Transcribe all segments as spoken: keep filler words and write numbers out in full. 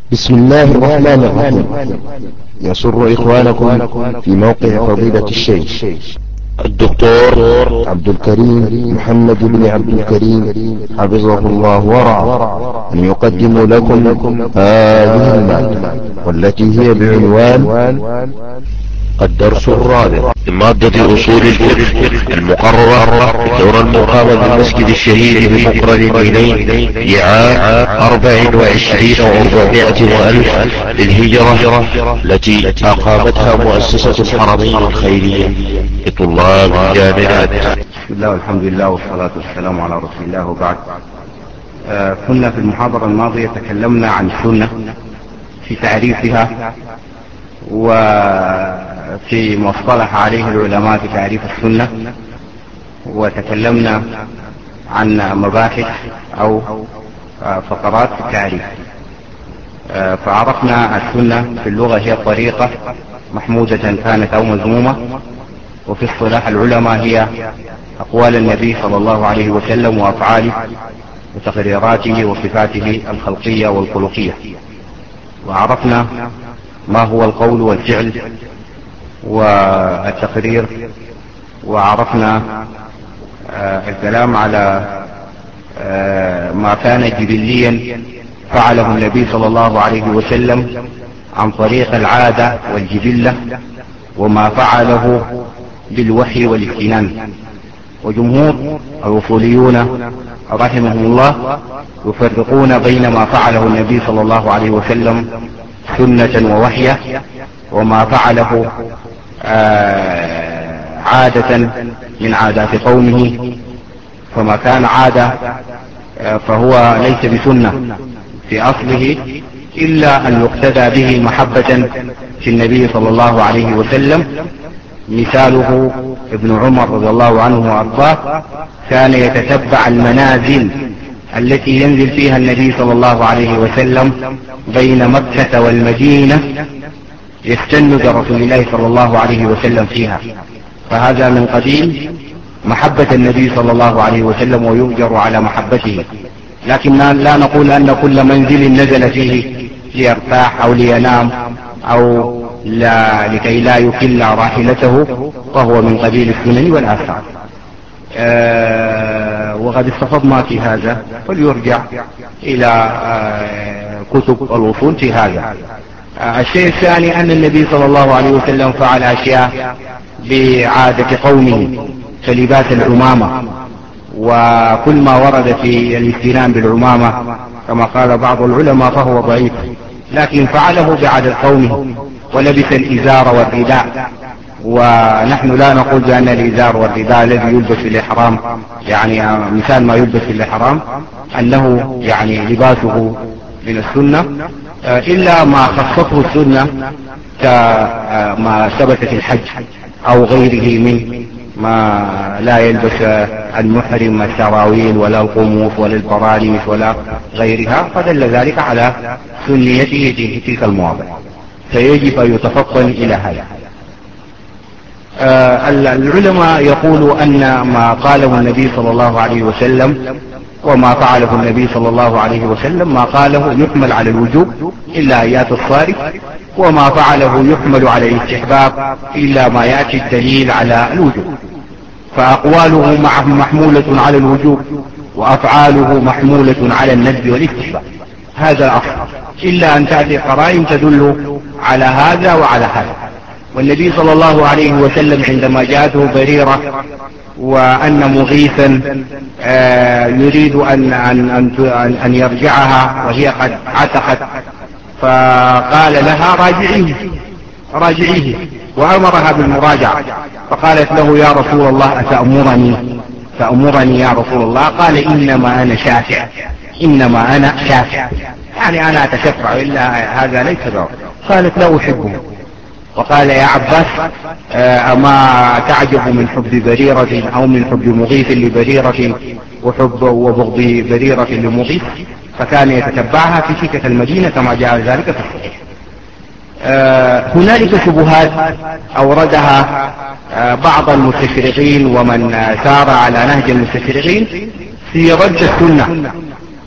بسم الله الرحمن الرحيم. يسر إخوانكم في موقع فضيلة الشيخ الدكتور عبد الكريم محمد بن عبد الكريم حفظه الله ورعاه أن يقدم لكم هذه المادة والتي هي بعنوان الدرس الرابع من مادة أصول الفقه المقررة في الدورة المقامة بالمسجد الشهير بمقرن إليه لعام أربع وعشرين وأربعمائة وألف للهجرة التي أقامتها مؤسسة الحرمين الخيرية لطلاب الجامعات. بسم الله والحمد لله والصلاة والسلام على رسول الله وبعد. آه كنا في المحاضرة الماضية تكلمنا عن السنة في تعريفها وفي مصطلح عليه العلماء في تعريف السنة، وتكلمنا عن مباحث أو فقرات في التعريف. فعرفنا السنة في اللغة هي طريقة محمودة كانت أو مذمومة، وفي اصطلاح العلماء هي أقوال النبي صلى الله عليه وسلم وأفعاله وتقريراته وصفاته الخلقية والخلقية. وعرفنا ما هو القول والفعل والتقرير، وعرفنا آه الكلام على آه ما كان جبليا فعله النبي صلى الله عليه وسلم عن طريق العادة والجبلة، وما فعله بالوحي والاكتنان. وجمهور الوصوليون رحمهم الله يفرقون بين ما فعله النبي صلى الله عليه وسلم سنة ووحية، وما فعله آه عادة من عادات قومه. فما كان عادة آه فهو ليس بسنة في أصله إلا أن يقتدى به محبة في النبي صلى الله عليه وسلم. مثاله ابن عمر رضي الله عنه وأرضاه كان يتتبع المنازل التي ينزل فيها النبي صلى الله عليه وسلم بين مكة والمدينة، يستن برسول الله صلى الله عليه وسلم فيها. فهذا من قبيل محبة النبي صلى الله عليه وسلم ويؤجر على محبته. لكن لا نقول أن كل منزل نزل فيه ليرتاح أو لينام أو لا لكي لا يكل راحلته، فهو من قبيل السنن والآثار. آه وقد استفضنا في هذا، فليرجع إلى آه كتب الوصول في هذا. آه الشيء الثاني أن النبي صلى الله عليه وسلم فعل أشياء بعادة قومه كلباس العمامة، وكل ما ورد في الاستنان بالعمامة كما قال بعض العلماء فهو ضعيف، لكن فعله بعادة قومه. ولبس الإزار والرداء، ونحن لا نقول بأن الإزار والرداء الذي يلبس في الإحرام يعني مثال ما يلبس في الإحرام أنه يعني لباسه من السنة، إلا ما خصته السنة كما ثبت في الحج أو غيره من ما لا يلبس المحرم السراويل ولا القموص ولا البرانس ولا غيرها، فدل ذلك على سنيته في تلك المواضع. فيجب أن يتفطن إلى هذا. آه العلماء يقولوا أن ما قاله النبي صلى الله عليه وسلم وما فعله النبي صلى الله عليه وسلم ما قاله يحمل على الوجوب إلا آيات الصارف، وما فعله يحمل على الاستحباب إلا ما يأتي الدليل على الوجوب. فأقواله محمولة على الوجوب وأفعاله محمولة على الندب والاستحباب، هذا الأصل، إلا أن تأتي قرائن تدل على هذا وعلى هذا. والنبي صلى الله عليه وسلم عندما جاءته بريرة وأن مغيثا آه يريد أن, أن, أن, أن يرجعها وهي قد عتقت، فقال لها راجعيه راجعيه وأمرها بالمراجعة. فقالت له يا رسول الله أتأمرني تأمرني يا رسول الله؟ قال إنما أنا شافع إنما أنا شافع يعني أنا أتشفع، إلا هذا ليس ضرر. قالت لا أحبه. وقال يا عباس أما تعجب من حب بريرة أو من حب مغيث لبريرة وحب وبغض بريرة لمغيث؟ فكان يتتبعها في سكة المدينة كما جاء ذلك في الصحيح. هنالك شبهات أوردها بعض المستشرقين ومن سار على نهج المستشرقين في رد السنة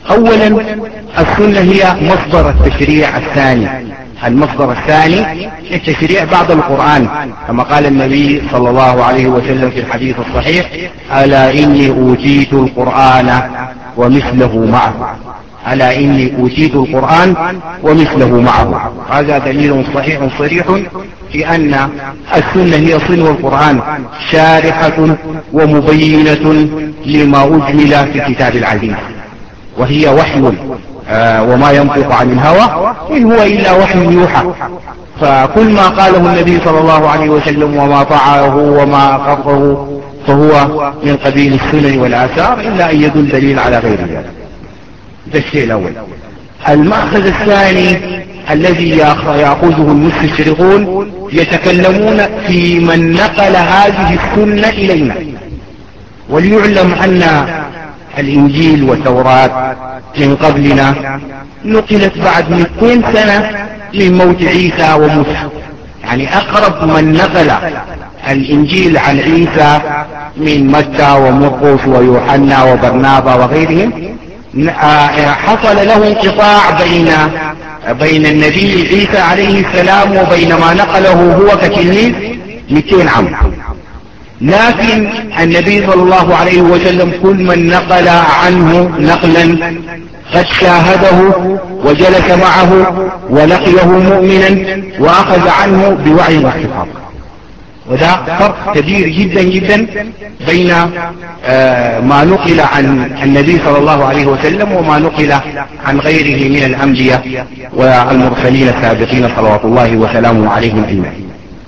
اولا السنة هي مصدر التشريع الثاني، المصدر الثاني للتشريع بعد القرآن، كما قال النبي صلى الله عليه وسلم في الحديث الصحيح: ألا إني أوتيت القرآن ومثله معه، ألا إني أوتيت القرآن ومثله معه. هذا دليل صحيح صريح في أن السنة هي صنو القرآن، شارحة ومبينة لما أجمل في الكتاب العزيز، وهي وحي آه وما ينطق عن الهوى إن هو إلا وحي يوحى. فكل ما قاله النبي صلى الله عليه وسلم وما طاعه وما قرره فهو من قبيل السنن والآثار، إلا أن يدل دليل على غير ذلك. ده الشيء الأول. المأخذ الثاني الذي يأخذه المستشرقون، يتكلمون في من نقل هذه السنة إلينا. وليعلم أن الإنجيل والتوراة من قبلنا نقلت بعد مئتين سنة من موت عيسى وموسى، يعني أقرب من نقل الإنجيل عن عيسى من متى ومرقس ويوحنا وبرنابا وغيرهم حصل له انقطاع بين بين النبي عيسى عليه السلام وبين ما نقله هو كتلميذ مئتين عام. لكن النبي صلى الله عليه وسلم كل من نقل عنه نقلا قد شاهده وجلس معه ولقيه مؤمنا وأخذ عنه بوعي واحتفاظ. وده فرق كبير جدا جدا بين ما نقل عن النبي صلى الله عليه وسلم وما نقل عن غيره من الأنبياء والمرسلين السابقين صلوات الله وسلامه عليهم أجمعين.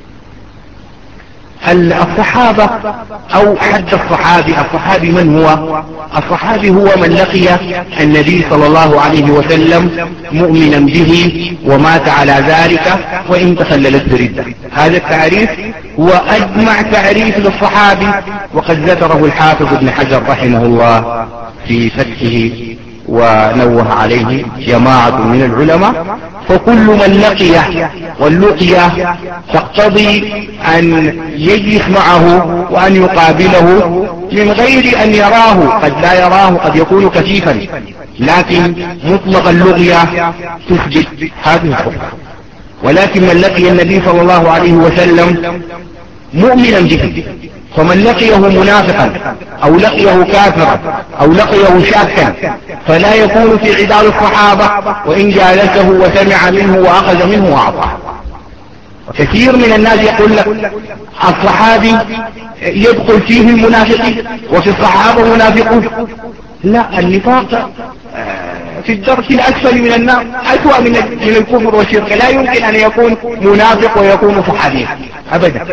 الصحابة أو حد الصحابي، الصحابي من هو؟ الصحابي هو من لقي النبي صلى الله عليه وسلم مؤمنا به ومات على ذلك وإن تخللت بردة. هذا التعريف هو أجمع تعريف للصحابي، وقد ذكره الحافظ ابن حجر رحمه الله في فتحه ونوه عليه جماعة من العلماء. فكل من لقيه، واللقية تقتضي أن يجلس معه وأن يقابله من غير أن يراه، قد لا يراه، قد يكون كثيفا، لكن مطلق اللقية تثبت هذه الصفة. ولكن من لقي النبي صلى الله عليه وسلم مؤمنا به، فمن لقيه منافقا أو لقيه كافرا أو لقيه شاكا فلا يكون في عداد الصحابة، وإن جالسه وسمع منه وأخذ منه وأعطاه. وكثير من الناس يقول لك الصحابي يدخل فيه المنافقين وفي الصحابة منافقون. لا، النفاق في الدرك الأسفل من النار أسوأ من الكفر والشرك. لا يمكن أن يكون منافق ويكون صحابيا أبدا.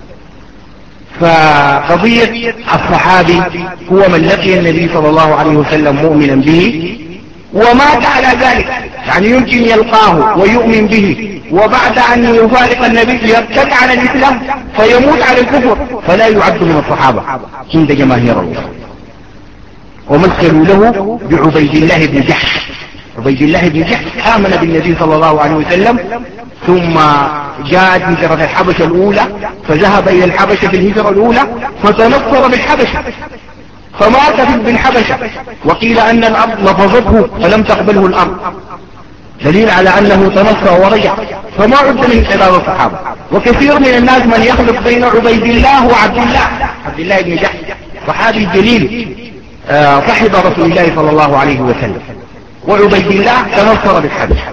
فقضية الصحابي هو من لقي النبي صلى الله عليه وسلم مؤمنا به ومات على ذلك، يعني يمكن يلقاه ويؤمن به وبعد أن يفارق النبي يرتد على الإسلام فيموت على الكفر، فلا يعد من الصحابة عند جماهير العلماء. ومثلوا له بعبيد الله بن جحش. عبيد الله بن جحش آمن بالنبي صلى الله عليه وسلم، ثم جاءت هجرة الحبشة الأولى فذهب إلى الحبشة في الهجرة الأولى فتنصر بالحبشة فمات بالحبشة، وقيل أن الأرض لفظته فلم تقبله الأرض، دليل على أنه تنصر ورجع، فما عد من خلال الصحابة. وكثير من الناس من يخلط بين عبيد الله وعبد الله. عبد الله بن جحش صحابي جليل صحب رسول الله صلى الله عليه وسلم، وعبيد الله تنصر بالحبشة.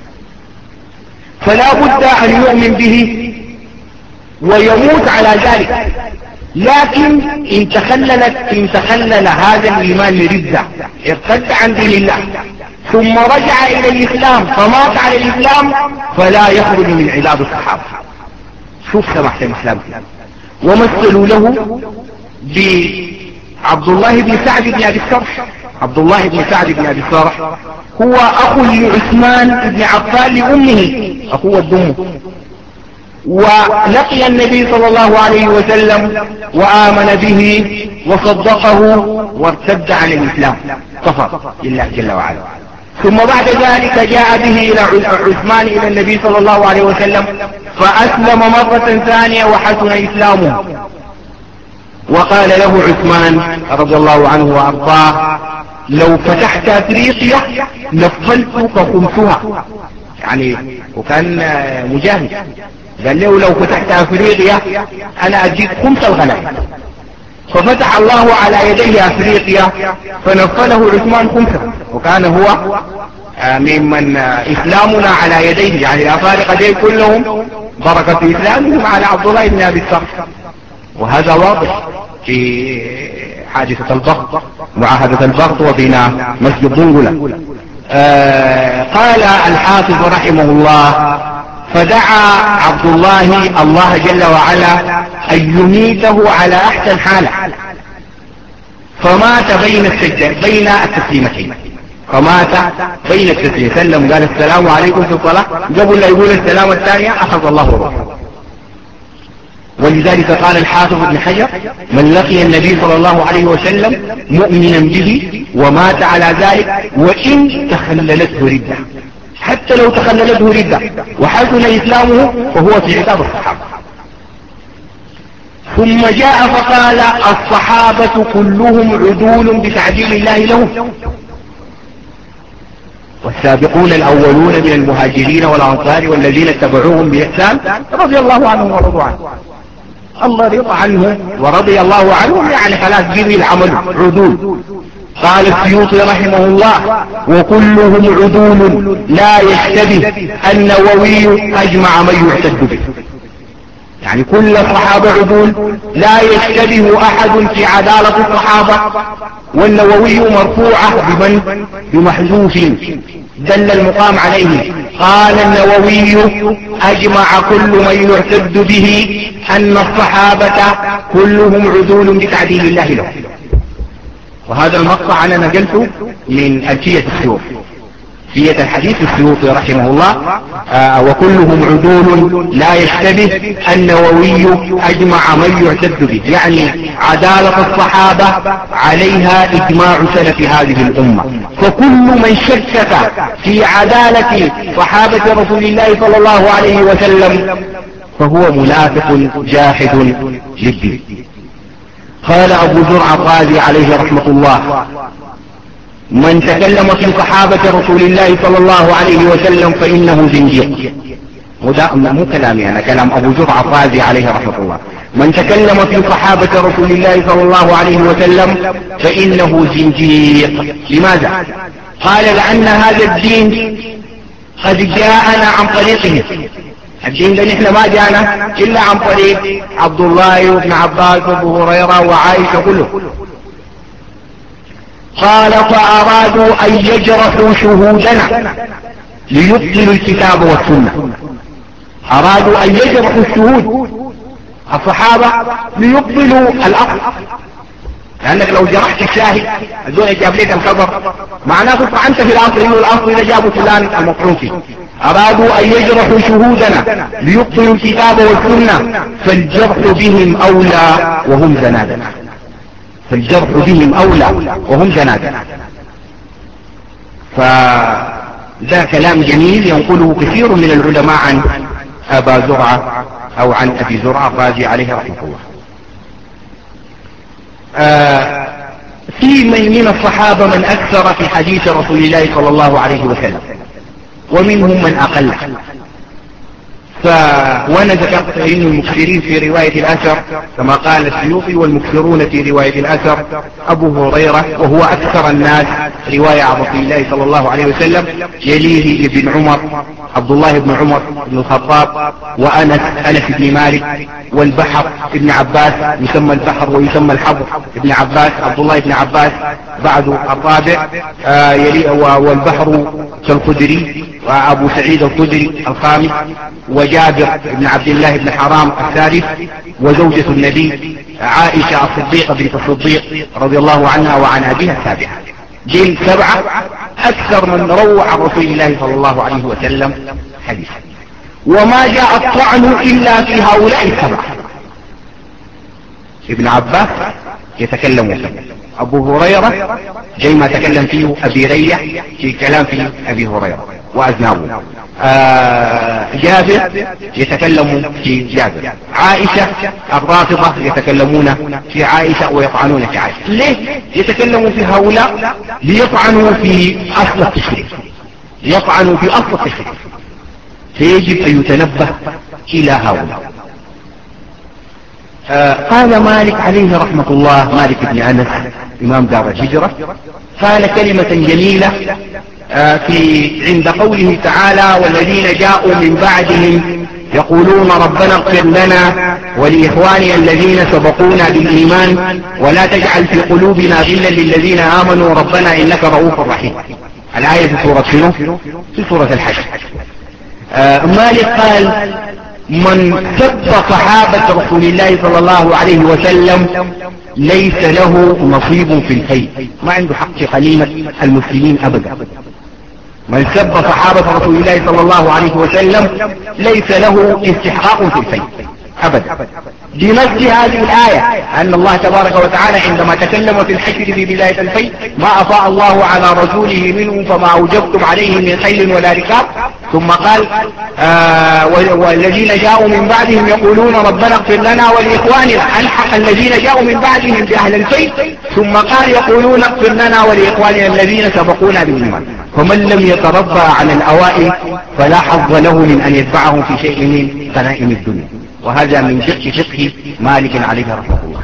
فلا بد أن يؤمن به ويموت على ذلك. لكن إن تخللت إن تخلل هذا الإيمان لردة، ارتد عن دين الله ثم رجع إلى الإسلام فمات على الإسلام، فلا يخرج من عداد الصحابة. شوف سمحت الإسلام. ومثلوا له بعبد الله بن سعد بن أبي السرح. عبد الله بن سعد بن أبي السرح هو أخو لعثمان بن عفان لأمه، أخوه الدم، ولقي النبي صلى الله عليه وسلم وآمن به وصدقه وارتد عن الإسلام، كفر لله جل وعلا. ثم بعد ذلك جاء به إلى عثمان إلى النبي صلى الله عليه وسلم فأسلم مرة ثانية وحسن إسلامه. وقال له عثمان رضي الله عنه وأرضاه: لو فتحت افريقيا نفلتك خمسها، يعني وكان مجاهد قال له لو فتحت افريقيا انا اديك خمس الغنائم، ففتح الله على يديه افريقيا فنفله عثمان خمسة، وكان هو ممن اسلامنا على يديه، يعني الافارقه دي كلهم بركه اسلامهم على عبد الله بن ابي الصرح. وهذا واضح في حادثه البغض، معاهده البغض وبناء مسجد ضنقله. آه قال الحافظ رحمه الله: فدعا عبد الله الله جل وعلا أن يميته على أحسن حالة، فمات بين السجدين بين التسليمتين، فمات بين التسليمتين، سلم قال السلام عليكم في الصلاة، قبل لا يقول السلام الثانية أخذ الله روحه. ولذلك قال الحافظ ابن حجر: من لقي النبي صلى الله عليه وسلم مؤمنا به ومات على ذلك وإن تخللته ردة، حتى لو تخللته ردة وحسن إسلامه فهو في عتاب الصحابة. ثم جاء فقال: الصحابة كلهم عدول بتعديل الله لهم، والسابقون الأولون من المهاجرين والأنصار والذين اتبعوهم بإحسان رضي الله عنهم ورضوا عنه. الله رضى عنهم ورضي الله عنهم، يعني خلاص جري العمل عدول. قال السيوطي رحمه الله: وكلهم عدول لا يشتبه النووي أجمع من يعتد به، يعني كل الصحابة عدول لا يشتبه أحد في عدالة الصحابة، والنووي مرفوعة بمن بمحذوف دل المقام عليه. قال النووي: أجمع كل من يعتد به أن الصحابة كلهم عدول بتعديل الله لهم. وهذا المقطع أنا نقلته من ألفية السيوف، ألفية الحديث السيوطي رحمه الله: آه وكلهم عدول لا يشتبه النووي أجمع من يعتد به، يعني عدالة الصحابة عليها إجماع سلف هذه الأمة، فكل من شكك في عدالة صحابة رسول الله صلى الله عليه وسلم فهو منافق جاحد للدين. قال أبو زرع الرازي عليه رحمة الله: من تكلم في صحابة رسول الله صلى الله عليه وسلم فإنه زنديق. وده مو كلامي أنا، كلام أبو زرع الرازي عليه رحمة الله: من تكلم في صحابة رسول الله صلى الله عليه وسلم فإنه زنديق. لماذا؟ قال: لأن هذا الدين قد جاءنا عن طريقه، الدين ده نحن ما جانا إلا عن طريق عبد الله وابن عباس وابو هريرة وعائشة كله. قال: فأرادوا أن يجرحوا شهودنا ليبطلوا الكتاب والسنة. أرادوا أن يجرحوا الشهود الصحابة ليبطلوا الأصل، لأنك لو جرحت الشاهد الدنيا جاب لك الخبر معناه طعنت في الأصل، إنه الأصل إذا جابوا فلان المطعون فيه. أرادوا أن يجرحوا شهودنا ليبطلوا الكتاب والسنة فالجرح بهم أولى وهم زنادقة، فالجرح بهم أولى وهم زنادقة. فذا كلام جميل ينقله كثير من العلماء عن أبا زرعة أو عن أبي زرعة الرازي عليه رحمه الله. آه في من من الصحابة من أكثر في حديث رسول الله صلى الله عليه وسلم، ومنهم من أقل. ف... وانا ذكرت ان المكثرين في رواية الاثر كما قال السيوطي: والمكثرون في رواية الاثر ابو هريرة وهو اكثر الناس رواية عن رسول الله صلى الله عليه وسلم، يليه ابن عمر عبد الله بن عمر بن الخطاب، وانس انس بن مالك، والبحر ابن عباس، يسمى البحر ويسمى الحبر ابن عباس عبد الله بن عباس بعد الرابع، آه يليه والبحر كالخدري، وابو سعيد الخدري الخامس، وجابر بن عبد الله بن حرام الثالث، وزوجة النبي عائشة الصديقة بنت الصديق رضي الله عنها وعن أبيها السابعة. جيل سبعة أكثر من روى عن رسول الله صلى الله عليه وسلم حديثا، وما جاء الطعن إلا في هؤلاء السبعة. ابن عباس يتكلم فيه، أبو هريرة زي ما تكلم فيه أبي ريح في كلام في أبي هريرة وأذنابه، آه جابر يتكلم في جابر، عائشة الرافضة يتكلمون في عائشة ويطعنون في عائشة. ليه يتكلموا في هؤلاء؟ ليطعنوا في أصل التشريع، ليطعنوا في أصل التشريع، فيجب أن يتنبه إلى هؤلاء. آه قال مالك عليه رحمة الله، مالك بن أنس إمام دار الهجرة، قال كلمة جميلة آه في عند قوله تعالى: والذين جاءوا من بعدهم يقولون ربنا اغفر لنا ولإخواننا الذين سبقونا بالإيمان ولا تجعل في قلوبنا غلا للذين آمنوا ربنا إنك رؤوف رحيم. الآية في سورة شنو؟ في سورة الحشر. آه مالك قال: من سب صحابة رسول الله صلى الله عليه وسلم ليس له نصيب في الفيء، ما عنده حق في غنيمة المسلمين أبدا. من سب صحابة رسول الله صلى الله عليه وسلم ليس له استحقاق في الفيء أبدا. بنص هذه الآية أن الله تبارك وتعالى عندما تكلم في الحشر في بداية الفيء: ما أفاء الله على رسوله منهم فما أوجبتم عليه من خيل ولا ركاب، ثم قال: آه والذين جاءوا من بعدهم يقولون ربنا اغفر لنا ولإخواننا، ألحق الذين جاءوا من بعدهم بأهل الفيء، ثم قال: يقولون اغفر لنا ولإخواننا الذين سبقونا بالإيمان. فمن لم يتربى على الأوائل فلا حظ له من أن يتبعهم في شيء من غنائم الدنيا. وهذا من فقه فقه مالك عليه رحمه الله.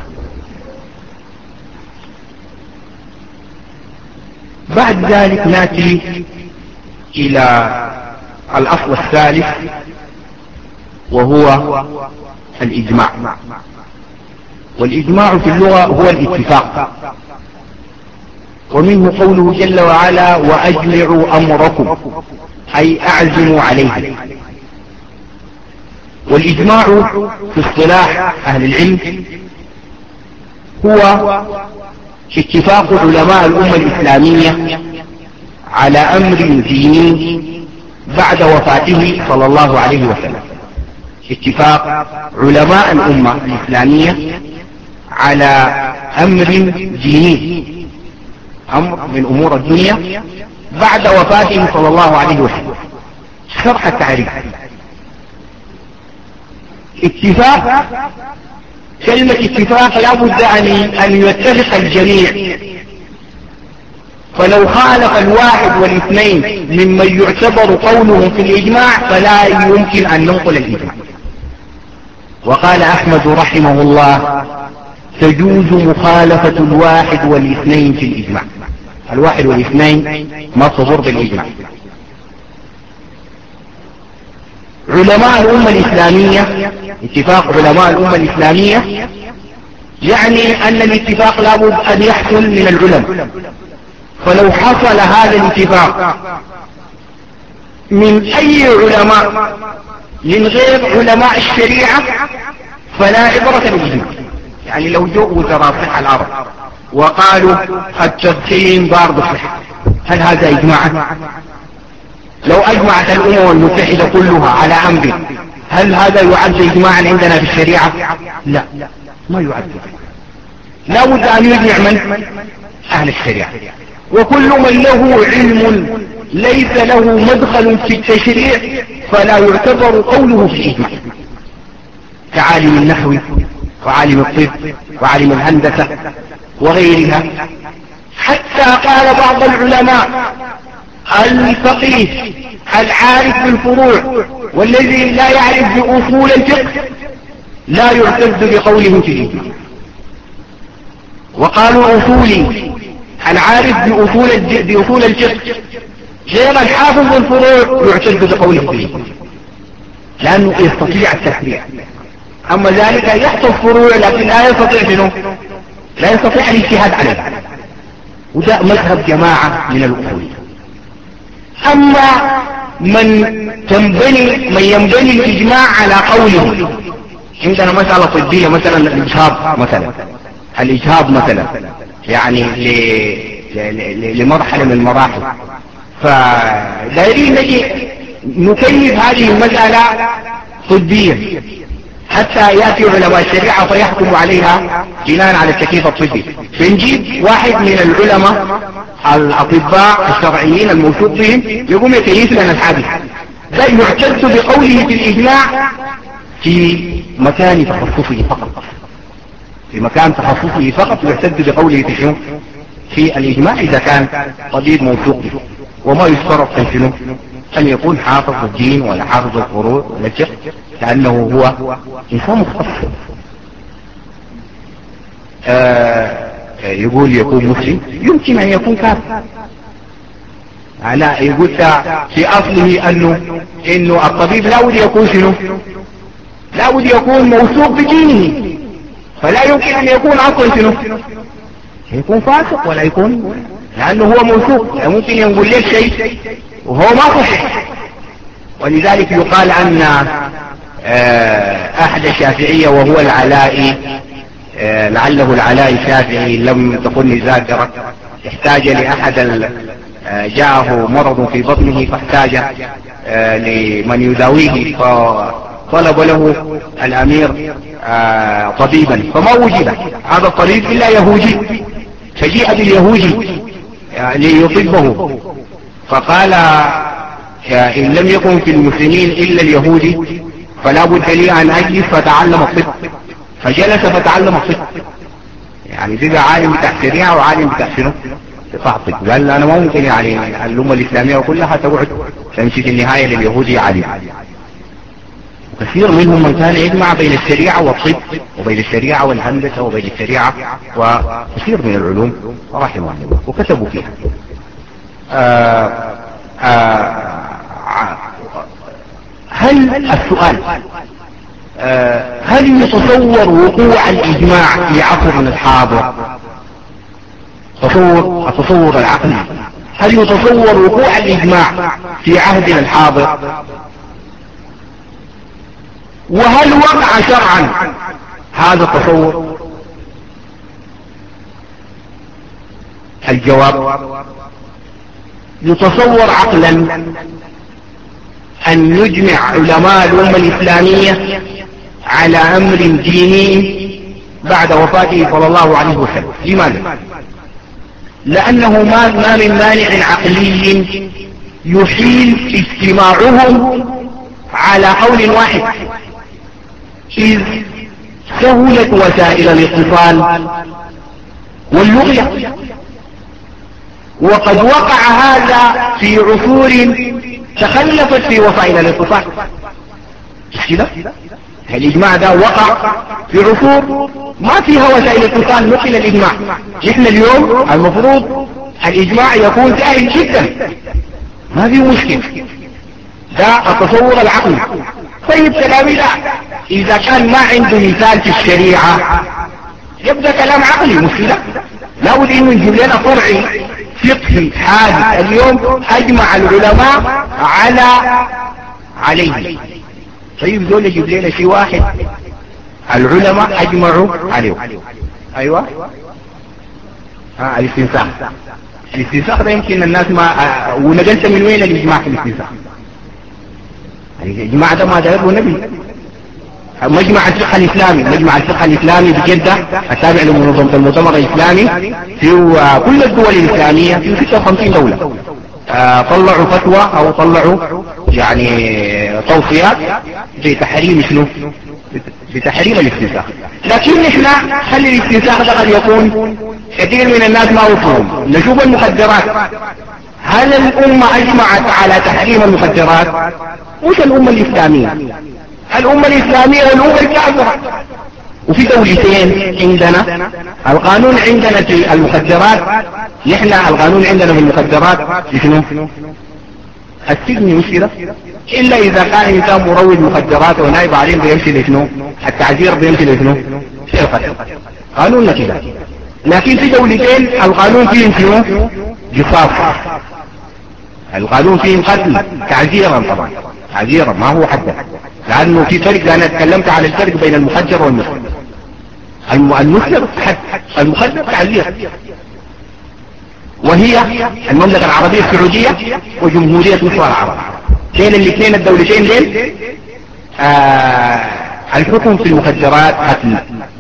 بعد ذلك نأتي إلى الأصل الثالث وهو الإجماع. والإجماع في اللغة هو الاتفاق، ومنه قوله جل وعلا: وأجمعوا أمركم، أي أعزموا عليه. والإجماع في اصطلاح أهل العلم هو اتفاق علماء الأمة الإسلامية على أمر ديني بعد وفاته صلى الله عليه وسلم. اتفاق علماء الأمة الإسلامية على أمر ديني، أمر من أمور الدنيا بعد وفاته صلى الله عليه وسلم. شرح التعريف: اتفاق، كلمة اتفاق لا بد أن يتفق الجميع، فلو خالف الواحد والاثنين ممن يعتبر قولهم في الإجماع فلا يمكن أن ننقل الإجماع. وقال أحمد رحمه الله: تجوز مخالفة الواحد والاثنين في الإجماع. الواحد والاثنين ما تضر بالإجماع. علماء الأمة الإسلامية، اتفاق علماء الأمة الإسلامية يعني أن الاتفاق لابد أن يحصل من العلماء. فلو حصل هذا الاتفاق من أي علماء من غير علماء الشريعة فلا عبرة بالإجماع. يعني لو جاءوا وزراء صحة العرب وقالوا التدخين ضار بالصحة، هل هذا إجماع؟ لو أجمعت الأمم المتحدة كلها على أمر، هل هذا يعد إجماعا عندنا في الشريعة؟ لا، ما يعد. لا بد أن يجمع من؟ أهل الشريعة. وكل من له علم ليس له مدخل في التشريع فلا يعتبر قوله في الإجماع، كعالم النحو وعالم الطب وعالم الهندسة وغيرها. حتى قال بعض العلماء: الفقيه العارف بالفروع والذي لا يعرف بأصول الفقه لا يعتد بقوله في الإجماع. وقالوا أصولي العارف بأصول بأصول الفقه غير الحافظ بالفروع يعتد بقوله في الإجماع، لأنه يستطيع التفريع. أما ذلك يحفظ فروع لكن لا يستطيع منه، لا يستطيع الاجتهاد عليه. وده مذهب جماعة من الأصول. أما من تنبني من ينبني الإجماع على قوله، عندنا مسألة طبية مثلا الإجهاض مثلا الإجهاض مثلا يعني لمرحلة من المراحل، فدايرين نجي نكيف هذه المسألة طبية حتى يأتي علماء الشريعة فيحكموا عليها بناء على التكييف الطبي. بنجيب واحد من العلماء الأطباء الشرعيين الموثوق بهم يقوم يكيف لنا الحادث، بل يعتد بقوله في الإجماع في مكان تخصصه فقط، في مكان تخصصه فقط يعتد بقوله في شنو؟ في الإجماع إذا كان طبيب موثوق به. وما يشترط في شنو؟ أن يكون حافظ الدين ولا حافظ الفروع ولا الفقه، لأنه هو إنسان مختص. آه يقول يكون مسلم، يمكن أن يكون كافر. أنا يقول في أصله أنه إنه الطبيب لا بد يكون شنو؟ لا بد يكون موثوق بدينه، فلا يمكن أن يكون أصلا شنو؟ يكون فاسق ولا يكون، لأنه هو موثوق. ممكن يقول لك شيء وهو ما صحيح. ولذلك يقال أن أحد الشافعية وهو العلائي، لعله العلاء الشافعي لم تكن ذاكرة، احتاج لأحد جاءه مرض في بطنه فاحتاج لمن يداويه، فطلب له الأمير طبيبا فما وجد هذا الطبيب إلا يهودي، فجيء باليهودي ليطبه، فقال إن لم يكن في المسلمين إلا اليهودي فلا بد لي أن أجلس فتعلم الطب. فجلس فتعلم الطب، يعني بقى عالم بتاع شريعة وعالم بتاع شنو؟ بتاع طب. قال أنا ما ممكن يعني الأمة الإسلامية كلها تقعد تمشي في النهاية لليهودي عالم. وكثير منهم من كان يجمع بين الشريعة والطب وبين الشريعة والهندسة وبين الشريعة وكثير من العلوم رحمه الله وكتبوا فيها. آآ آآ هل السؤال هل يتصور وقوع الإجماع في عصرنا الحاضر؟ تصور التصور العقلي، هل يتصور وقوع الإجماع في عهدنا الحاضر؟ وهل وقع شرعا هذا التصور؟ الجواب يتصور عقلا أن يجمع علماء الأمة الإسلامية على أمر ديني بعد وفاته صلى الله عليه وسلم. لماذا؟ لأنه ما من مانع عقلي يحيل اجتماعهم على قول واحد، إذ سهلت وسائل الاتصال واللغة، وقد وقع هذا في عصور تخلفت في وسائل الاتصال. كده الإجماع ده وقع في عصور ما فيها وسائل اتصال، نقل الإجماع. نحن اليوم المفروض الإجماع يكون سهل جدا، ما في مشكلة، ده التصور العقلي. طيب كلامي لا، إذا كان ما عنده مثال في الشريعة يبدأ كلام عقلي مشكلة. لا بد إنه نجيب لنا فرع فقهي حادث اليوم أجمع العلماء على عليه. طيب دول يجيب لنا شيء واحد العلماء أجمعوا عليه. أيوة ها الاستنساخ. الاستنساخ ده يمكن الناس ما آه ونقلت من وين الإجماع في الاستنساخ؟ الإجماع ده ما جابه النبي. مجمع الفقه الإسلامي، مجمع الفقه الإسلامي بجدة التابع لمنظمة المؤتمر الإسلامي في كل الدول الإسلامية في ستة وخمسين دولة آه طلعوا فتوى أو طلعوا يعني توصيات بتحريم شنو؟ بتحريم الاستنساخ. لكن احنا خلي الاستنساخ ده قد يكون كثير من الناس ما وصلهم. نشوف المخدرات، هل الأمة أجمعت على تحريم المخدرات؟ مش الأمة الإسلامية، الأمة الإسلامية والأمة الكافرة. وفي دولتين عندنا القانون عندنا في المخدرات، نحن القانون عندنا في المخدرات شنو؟ السجن مش كده؟ إلا إذا كان إنسان مروج مخدرات ونائب عليه بيمشي لشنو؟ التعذير بيمشي لشنو؟ قانوننا كده. لكن في دولتين القانون فيهم شنو؟ قصاص، القانون فيهم قتل تعذيرا، طبعا تعذيرا ما هو حدا، لأنه في فرق. أنا تكلمت عن الفرق بين المخدر والمسكر. المسكر حد، المخدر تعذير. وهي المملكة العربية السعودية وجمهورية مصر العرب، كان الاثنين الدولتين دين آه الحكم في المخدرات قتل.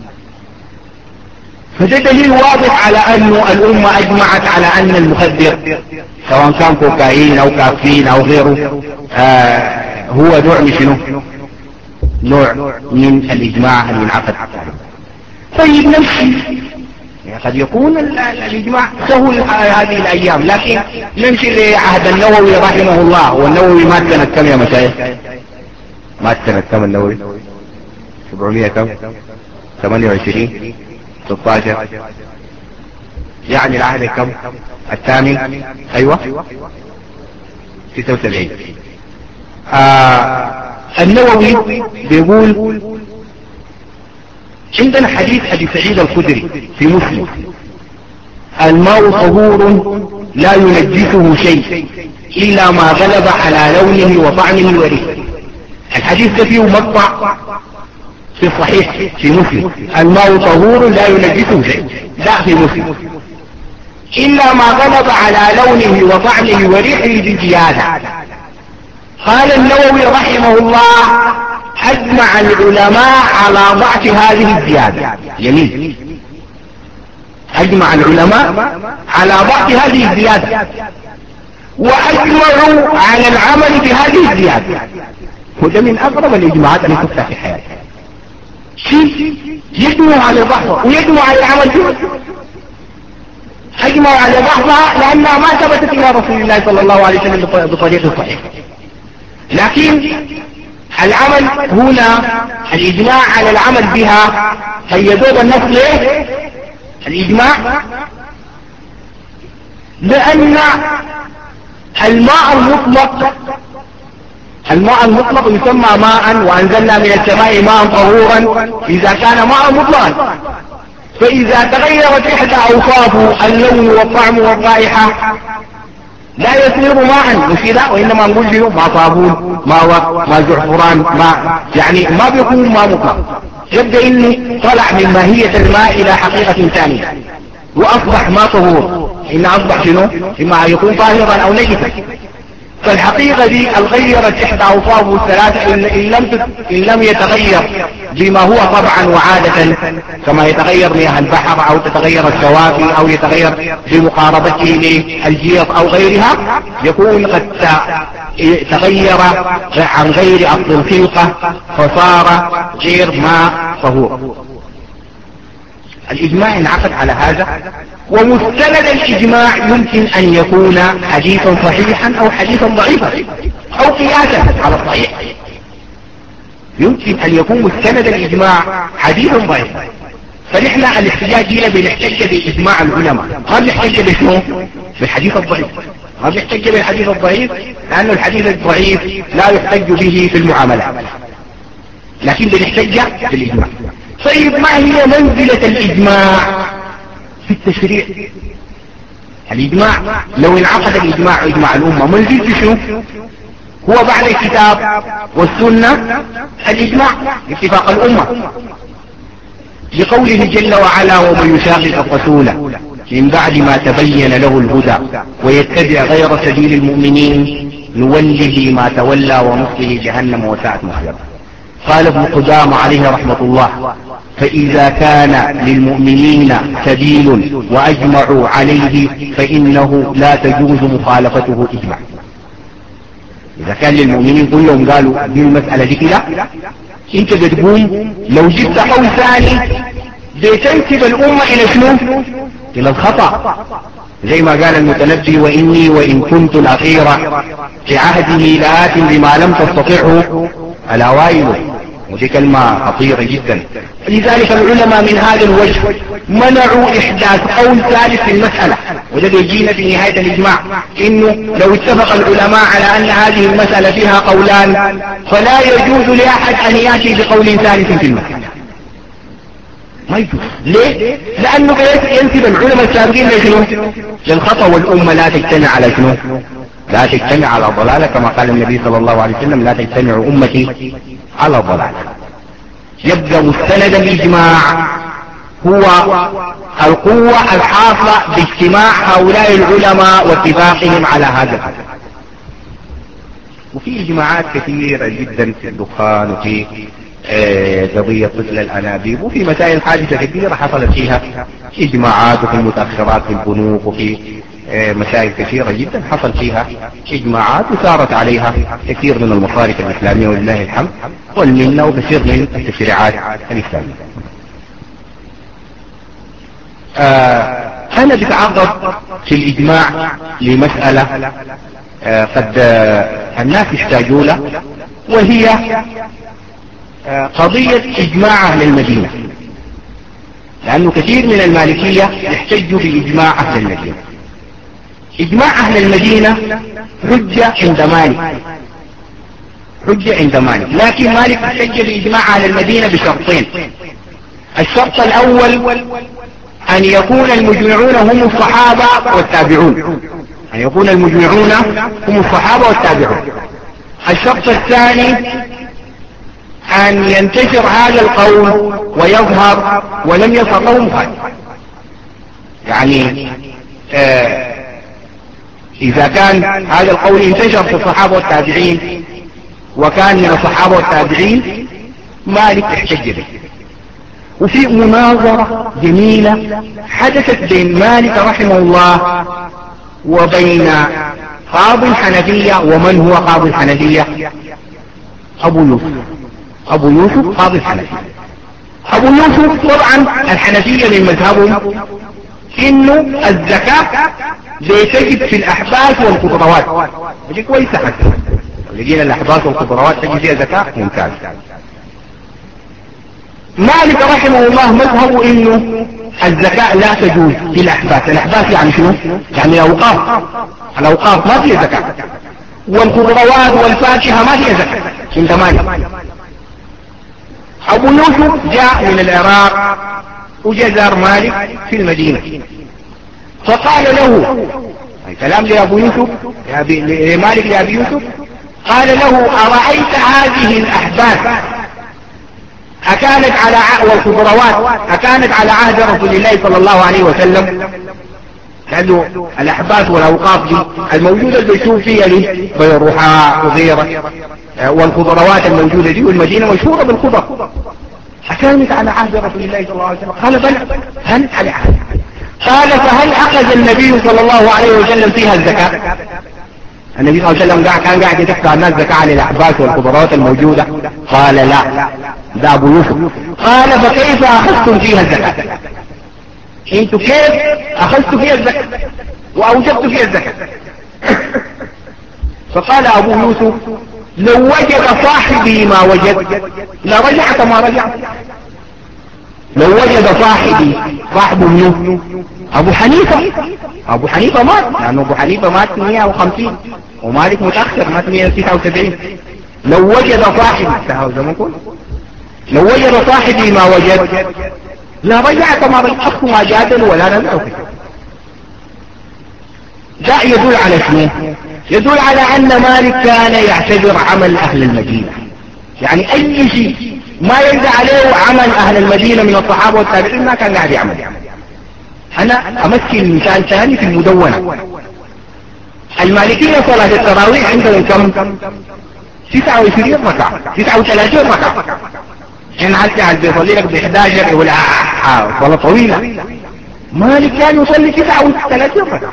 فده دليل واضح على أنه الأمة أجمعت على أن المخدر سواء كان كوكايين أو كافيين أو غيره آه هو نوع من شنو؟ نوع من الإجماع المنعقد. طيب نمشي، يعني قد يكون الإجماع سهل هذه الأيام، لكن نمشي لعهد النووي رحمه الله. والنووي مات سنة كم يا مشايخ؟ مات سنة كم النووي؟ سبعمية كم؟ ثمانية وعشرين ستة عشر، يعني العهد كم؟ الثامن. أيوة ستة وسبعين. آه النووي بيقول عندنا حديث أبي سعيد الخدري في مسلم: الماء طهور لا ينجسه شيء إلا ما غلب على لونه وطعمه وريحه. الحديث ده فيه مقطع في الصحيح في مسلم: الماء طهور لا ينجسه شيء، لا في مسلم، إلا ما غلب على لونه وطعمه وريحه بزيادة. قال النووي رحمه الله: أجمع العلماء على ضعف هذه الزيادة. جميل. أجمع العلماء على ضعف هذه الزيادة، وأجمعوا على العمل بهذه الزيادة. وده من أقرب الإجماعات اللي شفتها في حياتي. شيء يجمع على ضعفه ويجمع على العمل به. أجمعوا على ضعفها لأنها ما ثبتت إلى رسول الله صلى الله عليه وسلم بطريقة صحيحة، لكن العمل هنا الإجماع على العمل بها قيدوا النص ليه؟ الإجماع لأن الماء المطلق الماء المطلق يسمى ماء، وأنزلنا من السماء ماء طهورا إذا كان ماء مطلقا. فإذا تغيرت إحدى أوصافه اللون والطعم والرائحة لا يصير ماء مفيدا، وإنما نقول له ما صابون، ما وق، ما زعفران، ما يعني ما بيكون ماء مطلق. يبدأ إنه طلع من ماهية الماء إلى حقيقة ثانية وأصبح ما طهور، إن أصبح شنو؟ إما يكون طاهرا أو نجسا. فالحقيقة دي غيرت إحدى أوصافه الثلاثة إن لم إن لم يتغير بما هو طبعا وعادة، كما يتغير مياه البحر أو تتغير الشواطئ أو يتغير بمقاربته للجيط أو غيرها، يكون قد تغير عن غير أصل الخلقة فصار غير ماء طهور. الإجماع انعقد على هذا، ومستند الإجماع يمكن أن يكون حديثا صحيحا أو حديثا ضعيفا أو قياسا على الصحيح. يمكن أن يكون مستند الإجماع حديثا ضعيفا. فنحن الاحتجاج هنا بنحتج بإجماع العلماء، ما بنحتج بشنو؟ بالحديث الضعيف. ما بنحتج بالحديث الضعيف لأن الحديث الضعيف لا يحتج به في المعاملات، لكن بنحتج بالإجماع. طيب ما هي منزلة الإجماع في التشريع؟ الإجماع لو انعقد الإجماع إجماع الأمة منزلته شنو؟ هو بعد الكتاب والسنة الإجماع اتفاق الأمة، لقوله جل وعلا: ومن يشاقق الرسول من بعد ما تبين له الهدى ويتبع غير سبيل المؤمنين نوله ما تولى ونصله جهنم وساءت مصيرا. قال ابن قدامة عليه رحمة الله: فإذا كان للمؤمنين سبيل وأجمعوا عليه فإنه لا تجوز مخالفته إجماع. إذا كان للمؤمنين كلهم قالوا دي المسألة دي كده، انت بتقوم لو جبت قول ثاني بتنسب الأمة إلى شنو؟ إلى الخطأ، زي ما قال المتنبي: وإني وإن كنت الأخيرة في عهده لآت بما لم تستطعه الأوائل. ودي كلمة خطيرة جدا. لذلك العلماء من هذا الوجه منعوا إحداث قول ثالث في المسألة، وده يجينا في نهاية الإجماع إنه لو اتفق العلماء على أن هذه المسألة فيها قولان فلا يجوز لأحد أن يأتي بقول ثالث في المسألة. ما يجوز. ليه؟ لأنه ينسب العلماء السابقين لشنو؟ للخطأ، والأمة لا تجتمع على شنو؟ لا تجتمع على ضلالة، كما قال النبي صلى الله عليه وسلم: لا تجتمع أمتي على ضلالة. يبقى مستند الإجماع هو القوة الحاصلة باجتماع هؤلاء العلماء واتفاقهم على هذا. وفي إجماعات كثيرة جدا في الدخان، وفي قضية طفل الأنابيب، وفي مسائل حادثة كثيرة حصلت فيها إجماعات، وفي المتأخرات في البنوك، وفي مسائل كثيرة جدا حصل فيها اجماعات وسارت عليها كثير من المصارف الإسلامية ولله الحمد والمنة وكثير من التشريعات الإسلامية. آه أنا بتعرض في الإجماع لمسألة آه قد آه الناس يحتاجوا لها، وهي آه قضية إجماع أهل المدينة، لأنه كثير من المالكية يحتجوا بإجماع أهل المدينة. إجماع أهل المدينة حجة عند مالك، حجة عند مالك، لكن مالك احتج بإجماع أهل المدينة بشرطين. الشرط الأول أن يكون المجمعون هم الصحابة والتابعون، أن يكون المجمعون هم الصحابة والتابعون. الشرط الثاني أن ينتشر هذا القول ويظهر ولم يظهر له مخالف، يعني آه إذا كان هذا القول انتشر في الصحابة والتابعين وكان من الصحابة والتابعين مالك احتج به. وفي مناظرة جميلة حدثت بين مالك رحمه الله وبين قاضي الحنفية. ومن هو قاضي الحنفية؟ أبو يوسف، أبو يوسف قاضي الحنفية. أبو يوسف طبعا الحنفية من مذهبهم إنه الزكاة بتجد في الأحباس والخضروات، دي كويسة حتى لقينا الأحباس والخضروات تجد فيها زكاة ممتاز. مالك رحمه الله مذهب إنه الزكاة لا تجوز في الأحباس. الأحباس يعني شنو؟ يعني الأوقاف، الأوقاف ما فيها زكاة، والخضروات والفاكهة ما فيها زكاة عند مالك. أبو يوسف جاء من العراق وجزر مالك في المدينة، فقال له الكلام لأبو يوسف لمالك لأبي يوسف، قال له أرأيت هذه الأحباس أكانت على والخضروات أكانت على عهد رسول الله صلى الله عليه وسلم؟ لأنه الأحباس والأوقاف دي الموجودة اللي بيشوف فيها لي بيروحاء وغيره، والخضروات الموجودة دي والمدينة مشهورة بالخضر، أكانت على عهد رسول الله صلى الله عليه وسلم؟ قال بلى كانت على عهد. قال فهل أخذ النبي صلى الله عليه وسلم فيها الزكاة؟ النبي صلى الله عليه وسلم كان قاعد يدفع الناس زكاة عن الأحباس والخضروات الموجودة؟ قال لا، ده أبو يوسف. قال فكيف أخذتم فيها الزكاة؟ انتوا كيف أخذتوا فيها الزكاة وأوجبتوا فيها الزكاة؟ فقال أبو يوسف لو وجد صاحبي ما وجد لرجعت ما رجعت. لو وجد صاحبي، صاحبه منه أبو حنيفة، أبو حنيفة مات، لأنه أبو حنيفة مات مئة وخمسين ومالك متأخر مات مئة وتسعة وسبعين. لو وجد صاحبي لو وجد صاحبي ما وجد لا رجعت ما رجعت ما جادل ولا نزعه. ده يدل على شنو؟ يدل على أن مالك كان يعتبر عمل أهل المدينة، يعني أي شيء ما ينزع عليه عمل أهل المدينة من الصحابة والتابعين ما كان قاعد يعمل. أنا أمثل مثال ثاني في المدونة. المالكية صلاة التراويح عندهم كم؟ تسعة وعشرين ركعة، تسعة وثلاثين ركعة. إن حتى عاد بيصلي لك ب إحدى عشر يقول آه صلاة طويلة. مالك كان يصلي تسعة وثلاثين ركعة.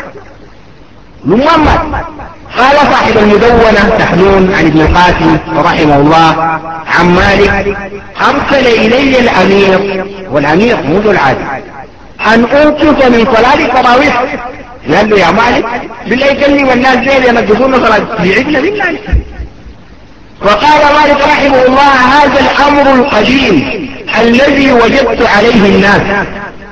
لما قال صاحب المدونة سحنون عن ابن القاسم رحمه الله عن مالك أرسل إلي الأمير، والأمير مو ذو العادي، أن أوقف من صلاة التراويح. قال له يا مالك بالله يكلم الناس زي ينقصون صلاة بعدنا بالله. وقال مالك رحمه الله هذا الأمر القديم الذي وجدت عليه الناس.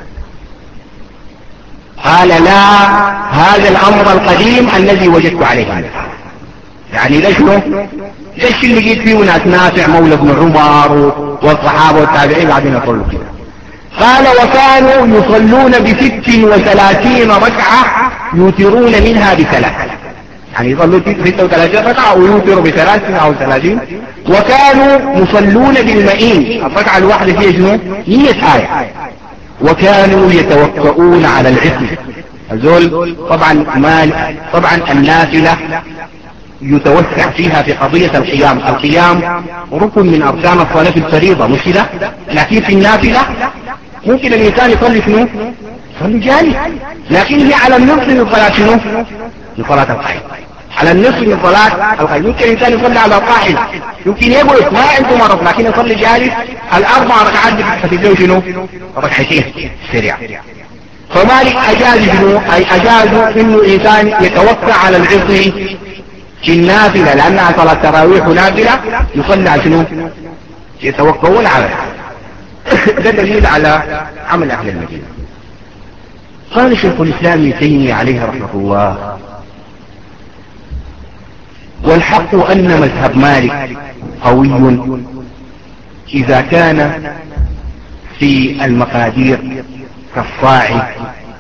قال لا، هذا الأمر القديم الذي وجدت عليه الناس. يعني ليش له؟ ليش اللي جيت فيه ناس نافع مولى ابن عمر والصحابة والتابعين قاعدين يصلوا كده؟ قال وكانوا يصلون بست وثلاثين ركعة يوترون منها بثلاث، يعني يصلوا ستة وثلاثين ركعة ويوتروا بثلاث أو ثلاثين. وكانوا يصلون بالمئين، الركعة الواحدة فيها شنو؟ مئة آية. وكانوا يتوكؤون على العصم. الزول طبعا مال طبعا النافلة يتوسع فيها في قضية القيام. القيام ركن من أركان الصلاة في الفريضة مش كده؟ لكن في النافلة ممكن الإنسان يصلي شنو؟ يصلي جالس، لكن هي على النصف من صلاة شنو؟ من صلاة القائم، على النصف من صلاة القائم. يمكن الإنسان يصلي على القاعدة، يمكن يقول ما عنده مرض لكن يصلي جالس الأربع ركعات بتتلو شنو؟ ركعتين سريع. فمالك أجاز شنو؟ أي أجاز إنه الإنسان يتوقع على العصر في النافلة، لأنها صلاة تراويح نافلة يصلي على شنو؟ يتوقعون على ده دليل على عمل أهل المدينة. قال شيخ الإسلام ابن تيمية عليه رحمة الله: والحق أن مذهب مالك قوي إذا كان في المقادير كالصاع،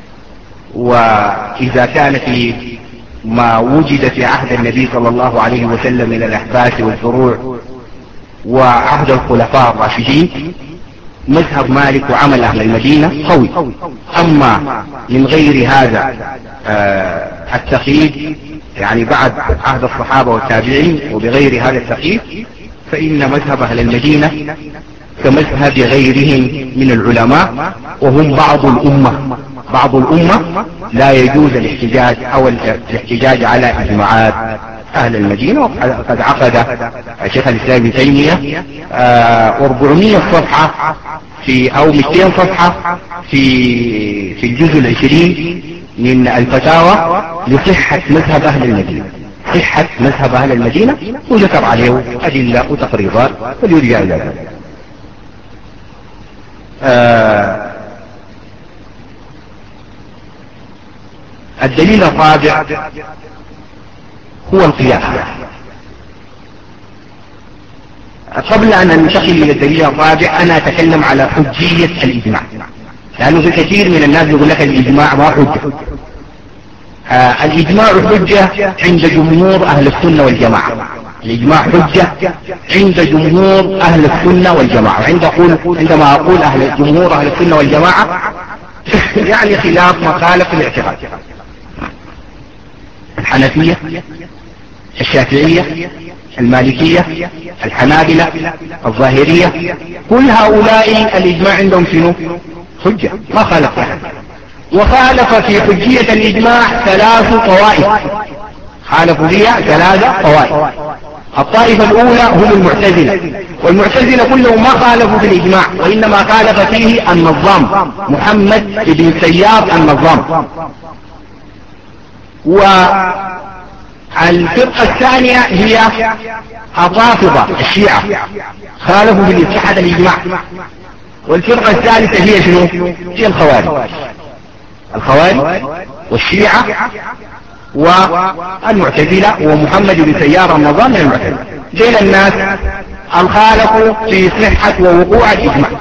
وإذا كان في ما وجد في عهد النبي صلى الله عليه وسلم من الأحباس والفروع وعهد الخلفاء الراشدين. مذهب مالك وعمل أهل المدينة قوي. أما من غير هذا آه التقييد، يعني بعد عهد الصحابة والتابعين وبغير هذا التقييد، فإن مذهب أهل المدينة كمذهب غيرهم من العلماء، وهم بعض الأمة. بعض الأمة لا يجوز الاحتجاج أو الاحتجاج على إجماعات أهل المدينة. وقد عقد الشيخ الإسلام ابن تيمية أربعمائة صفحة في أو مئتين صفحة في في الجزء العشرين من الفتاوى لصحة مذهب أهل المدينة، صحة مذهب أهل المدينة، وذكر عليه أدلة وتقريرات فليرجع إلى ذلك. آه الدليل الرابع هو القياس. قبل أن ننتقل إلى الدليل الرابع أنا أتكلم على حجية الإجماع، لأنه في كثير من الناس يقول لك الإجماع ما حجة. آه الإجماع حجة عند جمهور أهل السنة والجماعة. الإجماع حجة عند جمهور أهل السنة والجماعة. عند أقول عندما أقول أهل جمهور أهل السنة والجماعة يعني خلاف ما خالف الاعتقاد. الحنفية، الشافعية، المالكية، الحنابلة، الظاهرية، كل هؤلاء الإجماع عندهم شنو؟ حجة، ما خالف أحد. وخالف في حجية الإجماع ثلاث طوائف، خالفوا فيها ثلاثة طوائف. الطائفة الأولى هم المعتزلة، والمعتزلة كلهم ما خالفوا في الإجماع، وإنما خالف فيه النظام محمد بن سيار النظام. والفرقة الثانية هي الرافضة الشيعة، خالفوا في اتحاد الإجماع. والفرقة الثالثة هي شنو؟ هي الخوارج. الخوارج والشيعة والمعتزلة ومحمد بن سيار النظام من المعتزلة، دين الناس الخالفوا في صحة ووقوع الإجماع.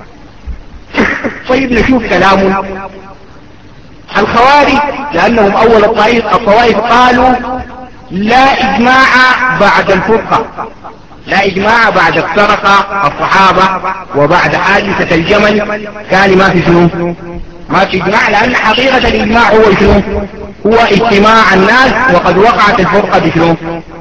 طيب نشوف كلامه. الخوارج لأنهم أول الطوائف قالوا لا إجماع بعد الفرقة، لا إجماع بعد افترق الصحابة وبعد حادثة الجمل، كان ما في شنو؟ ما في إجماع، لأن حقيقة الإجماع هو شنو؟ هو اجتماع الناس، وقد وقعت الفرقة بشنو؟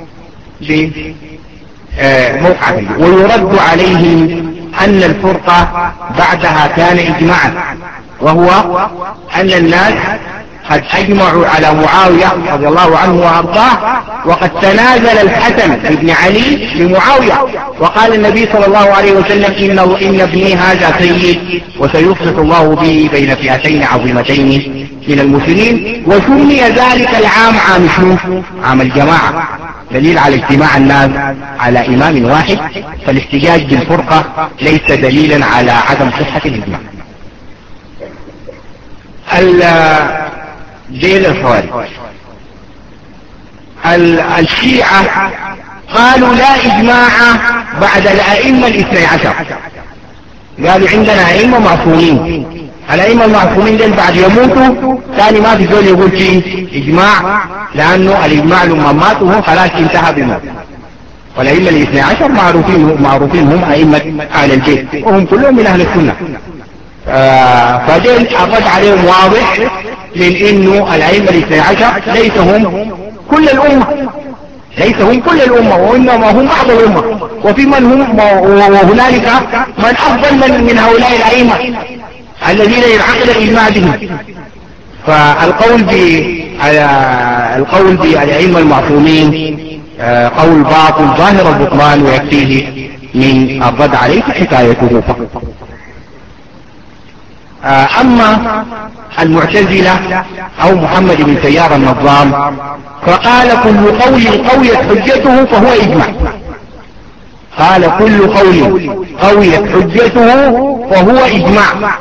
بموقع. ويرد عليهم أن الفرقة بعدها كان إجماعا، وهو أن الناس قد أجمعوا على معاوية رضي الله عنه وأرضاه، وقد تنازل الحسن بن علي لمعاوية، وقال النبي صلى الله عليه وسلم إن, إن ابني هذا سيد وسيصلح الله به بين فئتين عظيمتين من المسلمين. وسمي ذلك العام عام شنو؟ عام الجماعة، دليل على اجتماع الناس على إمام واحد. فالاحتجاج بالفرقة ليس دليلا على عدم صحة الإجماع. جيل الخوارج الشيعة قالوا لا إجماع بعد الأئمة الاثني عشر، قالوا عندنا أئمة معصومين، الأئمة المعصومين دول بعد يموتوا ثاني ما في زول يقول فيه إجماع، لأنه الإجماع لما ماتوا خلاص انتهى بموت. والأئمة الاثني عشر معروفين معروفين هم أئمة أهل البيت، وهم كلهم من أهل السنة. آه فدين الرد عليهم واضح، من انه الائمه الاثني عشر ليس هم كل الامه، ليس هم كل الامه، وانما هم بعض الامه، وفي من هم وهنالك من افضل من, من هؤلاء الائمه الذين ينعقد الإجماع بهم. فالقول ب القول بالأئمة المعصومين قول باطل ظاهر البطلان ويكفيه من الرد عليه حكايته فقط. أما المعتزلة أو محمد بن سيار النظام فقال كل قول قويت حجته فهو إجماع. قال كل قول قويت حجته فهو إجماع.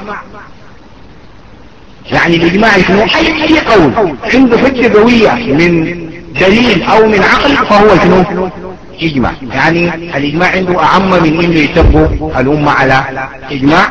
يعني الإجماع شنو؟ أي قول عنده حجة قوية من دليل أو من عقل فهو شنو؟ إجماع. يعني الإجماع عنده أعم من إنه يتبه الأمة على إجماع.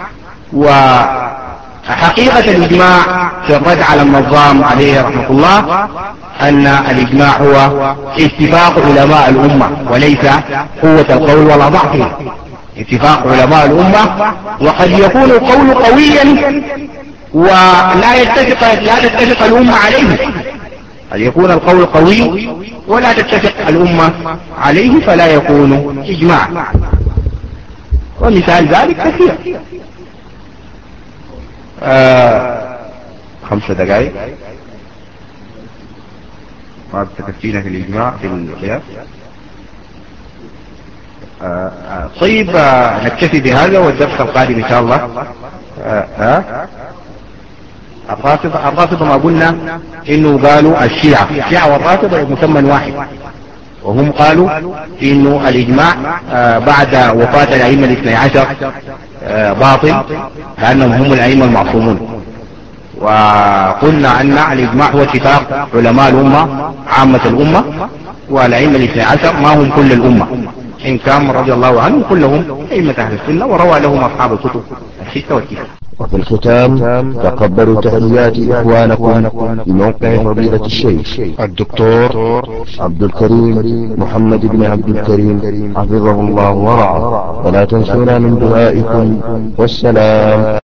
وحقيقة الإجماع في الرد على النظام عليه رحمة الله أن الإجماع هو اتفاق علماء الأمة وليس قوة القول ولا ضعفه. اتفاق علماء الأمة، وقد يكون القول قويا ولا يتفق لا تتفق الأمة عليه. قد يكون القول قوي ولا تتفق الأمة عليه فلا يكون إجماع. ومثال ذلك كثير. آه خمسة دقائق ما بتكفينا في الإجماع في القياس. آه آه طيب آه نكتفي بهذا، والدرس القادم إن شاء الله. آه آه الرافضة الرافضة ما قلنا إنه قالوا الشيعة الشيعة والرافضة مسمى واحد، وهم قالوا إنه الإجماع آه بعد وفاة الأئمة الاثني عشر آه باطل لأنهم هم الأئمة المعصومون. وقلنا أن الإجماع هو اتفاق علماء الأمة عامة الأمة، والأئمة الاثني عشر ما هم كل الأمة، إن كان رضي الله عنهم كلهم أئمة أهل السنة وروى لهم أصحاب الكتب الستة والتسعة. وفي الختام تقبلوا تحيات إخوانكم بموقع فضيلة الشيخ الدكتور عبد الكريم محمد بن عبد الكريم حفظه الله ورعاه، ولا تنسونا من دعائكم، والسلام.